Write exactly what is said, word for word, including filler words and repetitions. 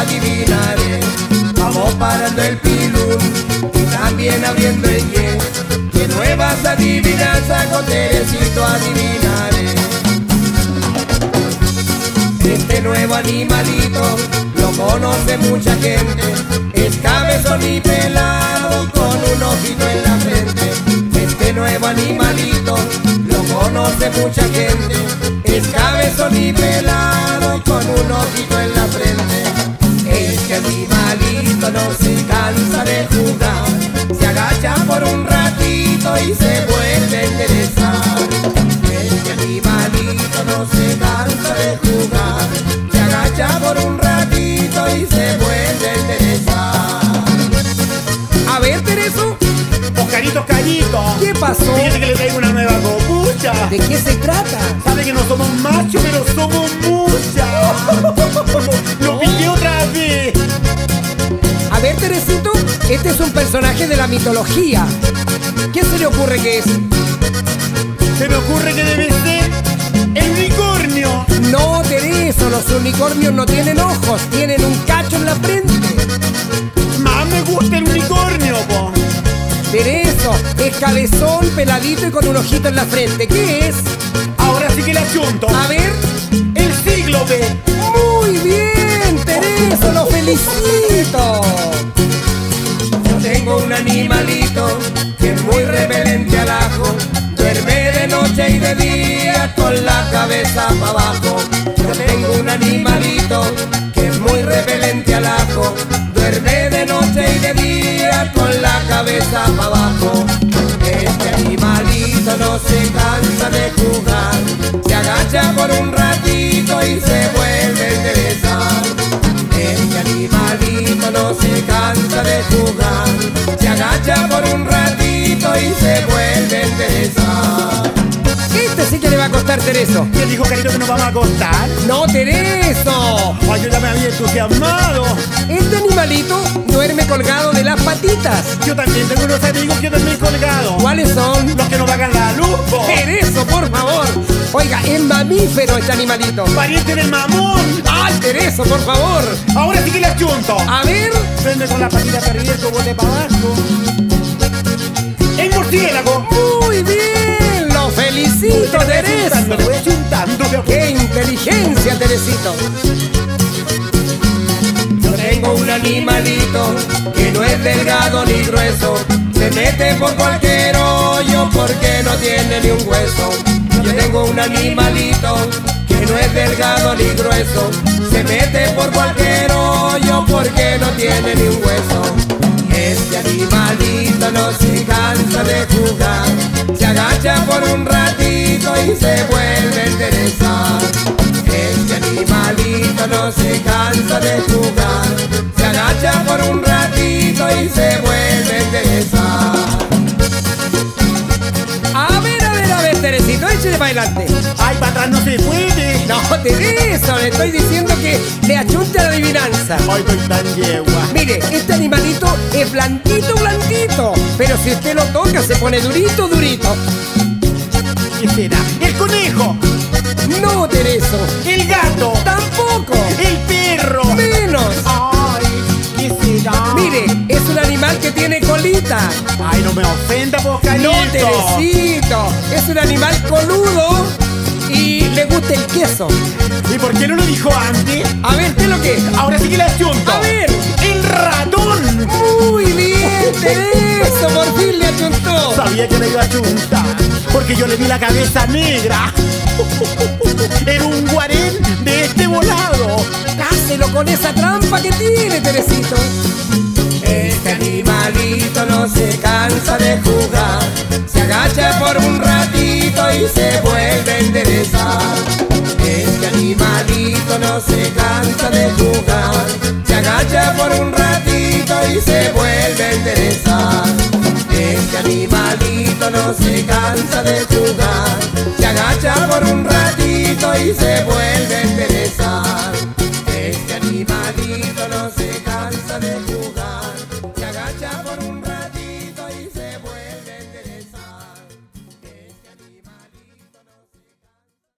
adivinaré. Vamos parando el pilón y también abriendo el ye, que nuevas adivinanzas con Teresito adivinaré. Este nuevo animalito lo conoce mucha gente, es cabezón y pelado con un ojito en la frente. Este nuevo animalito lo conoce mucha gente, es cabezón y pelado con un ojito en la frente. Este animalito no se cansa de jugar, se agacha por un ratito y se vuelve a enderezar. Este animalito no se cansa de jugar, se agacha por un ratito y se vuelve a enderezar. A ver, Tereso, Oscarito, Oscarito, ¿qué pasó? fíjate que le traigo una nueva copucha. ¿De qué se trata? Sabe que no somos machos, pero somos muchas. Lo pillé otra vez. A ver, Teresito, este es un personaje de la mitología. ¿Qué se le ocurre que es? Se me ocurre que debe ser el unicornio. No, Tereso, los unicornios no tienen ojos, tienen un cacho en la frente. Más me gusta el unicornio, po. Tereso, es cabezón, peladito y con un ojito en la frente. ¿Qué es? Ahora sí que le achunto. A ver. El cíclope. Muy bien, Tereso, lo felicito. Yo tengo un animalito que es muy repelente al ajo, duerme de noche y de día con la cabeza para abajo. Yo tengo un animalito que es muy repelente al ajo, duerme de noche y de día con la cabeza para abajo. Este animalito no se cansa de jugar, se agacha por un ratito y se vuelve a enderezar. Este animalito no se cansa de jugar, se agacha por un ratito y se vuelve a enderezar. Este sí que le va a costar, Tereso. ¿Quién dijo, Carito, que nos vamos a acostar? ¡No, Tereso! Ay, yo ya me había entusiasmado. Este animalito duerme colgado de las patitas. Yo también tengo unos amigos que duermen colgados. ¿Cuáles son? Los que no pagan la luz, po. Tereso, por favor. Oiga, es mamífero este animalito. Pariente del mamón. ¡Ay, Tereso, por favor! Ahora sí que le achunto. A ver. Prende con la patita para arriba y bote para abajo. ¡El murciélago! ¡Muy bien! ¡Lo felicito, Tereso! Le voy achuntando. ¡Qué inteligencia, Teresito! Yo tengo un animalito que no es delgado ni grueso, se mete por cualquier hoyo porque no tiene ni un hueso. Yo tengo un animalito que no es delgado ni grueso, se mete por cualquier hoyo porque no tiene ni un hueso. Este animalito no se cansa de jugar, se agacha por un ratito y se vuelve a enderezar. Este animalito no se cansa de jugar, se agacha por un ratito y se vuelve a enderezar. A ver, a ver, a ver, Teresito, échale para adelante. Ay, para atrás no se puede. No, Tereso, le estoy diciendo que le achunte a la adivinanza. Ay, estoy tan yegua. Mire, este animalito es blanquito, blanquito, pero si usted lo toca se pone durito, durito. ¿Qué será? ¡El conejo! No, Tereso. ¡El gato! Tampoco. ¡El perro! Menos. ¡Ay! ¿Qué será? Mire, es un animal que tiene colita. ¡Ay, no me ofenda, vos, Carito! No, Teresito. Es un animal coludo y le gusta el queso. ¿Y por qué no lo dijo antes? A ver, ¿qué es lo que es? Ahora sí que le achunto. A ver. ¡El ratón! Muy bien, Tereso, por fin le achuntó. Sabía que le iba a achuntar, porque yo le vi la cabeza negra. Era un guarén de este volado. Dáselo con esa trampa que tiene, Teresito. Este animalito no se cansa de jugar, se agacha por un ratito y se vuelve a enderezar. Este animalito no se cansa de jugar, se agacha por un ratito y se vuelve a enderezar. Este animalito no se cansa de jugar, se agacha por un ratito y se vuelve a enderezar.